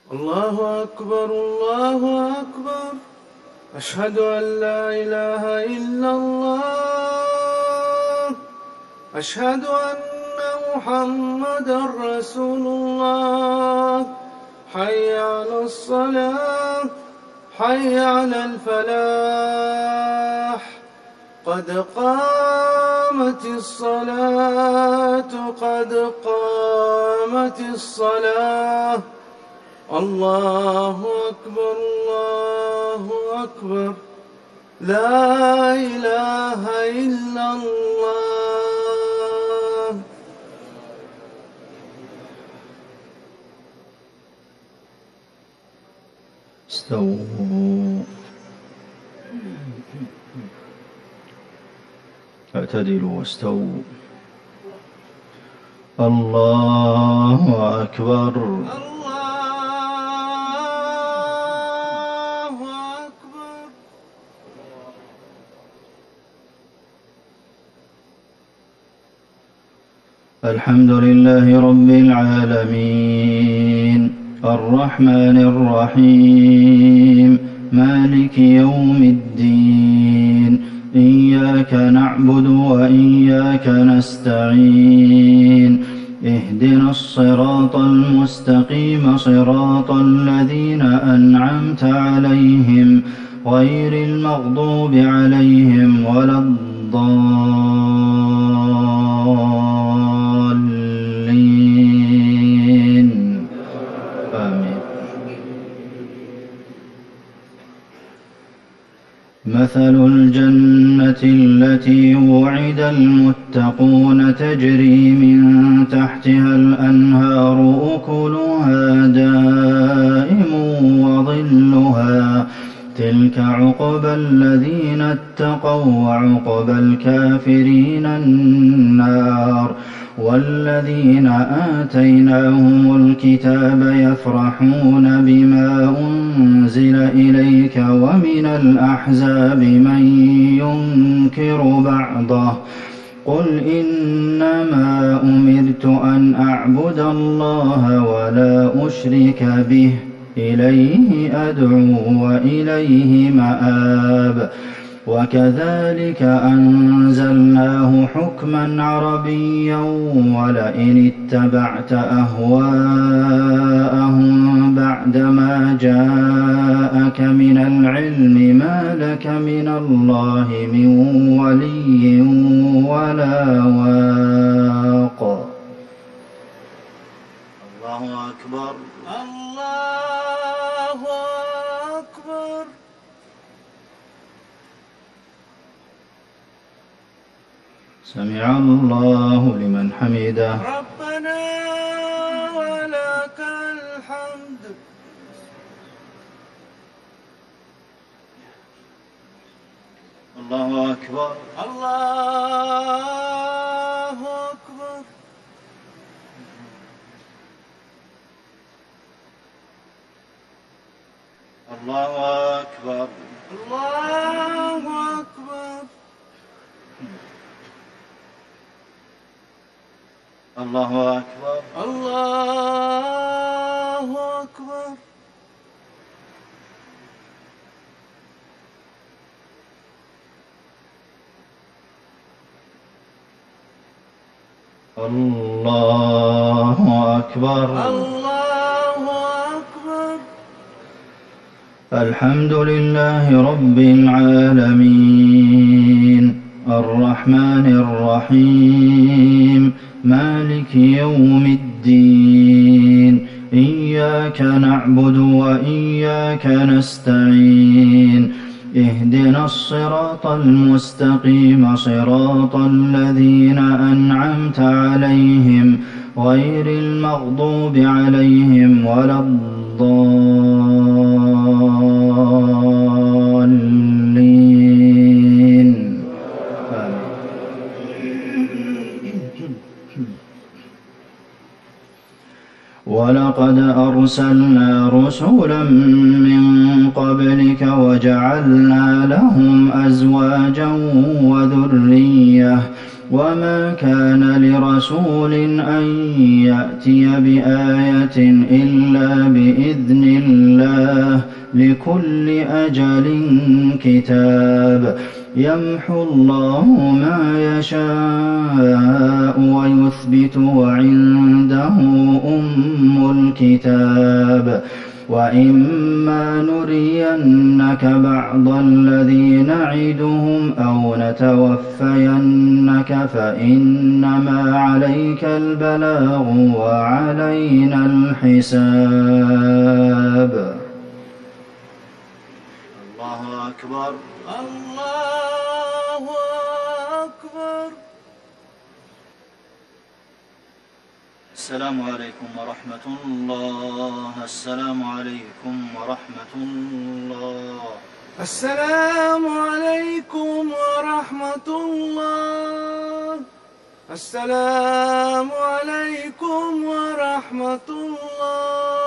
الله أكبر الله أكبر. أشهد أن لا إله إلا الله. أشهد أن محمدا رسول الله. حي على الصلاة، حي على الفلاح. قد قامت الصلاة، قد قامت الصلاة. الله أكبر الله أكبر. لا إله إلا الله. استووا، اعتدلوا واستووا. الله أكبر. الله أكبر. الحمد لله رب العالمين، الرحمن الرحيم، مالك يوم الدين. إياك نعبد وإياك نستعين. اهدنا الصراط المستقيم، صراط الذين أنعمت عليهم غير المغضوب عليهم ولا الضالين. آمين. مثل الجنة التي وعد المتقون تجري من تحتها الأنهار، أكلها دائم وظلها. تلك عقبى الذين اتقوا، وعقبى الكافرين النار. والذين آتيناهم الكتاب يفرحون بما أنزل إليك، ومن الأحزاب من ينكر بعضه. قل إنما أمرت أن أعبد الله ولا أشرك به، إليه أدعو وإليه مآب. وكذلك أنزلناه حكما عربيا. ولئن اتبعت أهواءهم بعدما جاءك من العلم، ما لك من الله من ولي ولا واق. الله أكبر. الله أكبر. سمع الله لمن حمده. ربنا ولك الحمد. الله أكبر. الله أكبر. الله أكبر. الله أكبر. الله أكبر. الله أكبر. الله أكبر. الله أكبر. الحمد لله رب العالمين، الرحمن الرحيم، مالك يوم الدين. إياك نعبد وإياك نستعين. اهدنا الصراط المستقيم، صراط الذين أنعمت عليهم غير المغضوب عليهم ولا الضالين. ولقد أرسلنا رسلا من قبلك، وجعلنا لهم أزواجا وذرية وما كان لرسول أن يأتي بآية إلا بإذن الله لكل أجل كتاب يمحو الله ما يشاء ويثبت وعنده أم الكتاب وإما نرينك بعض الذي نعدهم أو نتوفينك فإنما عليك البلاغ وعلينا الحساب. الله أكبر. الله أكبر. السلام عليكم ورحمة الله. السلام عليكم ورحمة الله. السلام عليكم ورحمة الله. السلام عليكم ورحمة الله.